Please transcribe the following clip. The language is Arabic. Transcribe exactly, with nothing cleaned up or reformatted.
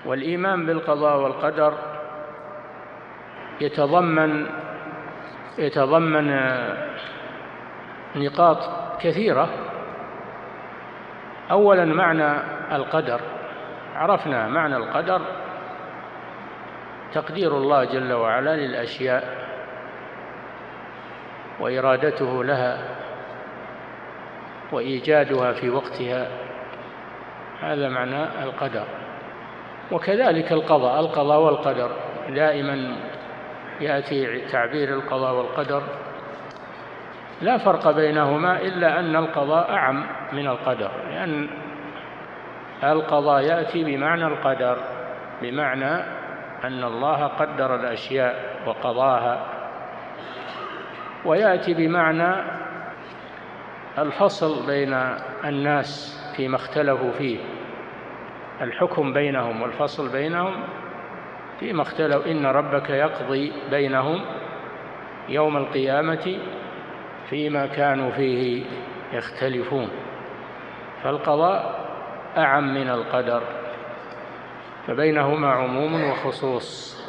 والإيمان بالقضاء والقدر يتضمن يتضمن نقاط كثيرة. أولا معنى القدر، عرفنا معنى القدر تقدير الله جل وعلا للأشياء وإرادته لها وإيجادها في وقتها، هذا معنى القدر. وكذلك القضاء، القضاء والقدر دائما يأتي تعبير القضاء والقدر، لا فرق بينهما إلا أن القضاء أعم من القدر، لأن القضاء يأتي بمعنى القدر، بمعنى أن الله قدر الأشياء وقضاها، ويأتي بمعنى الفصل بين الناس فيما اختلفوا فيه، الحكم بينهم والفصل بينهم فيما اختلفوا. إن ربك يقضي بينهم يوم القيامة فيما كانوا فيه يختلفون، فالقضاء أعم من القدر، فبينهما عموم وخصوص.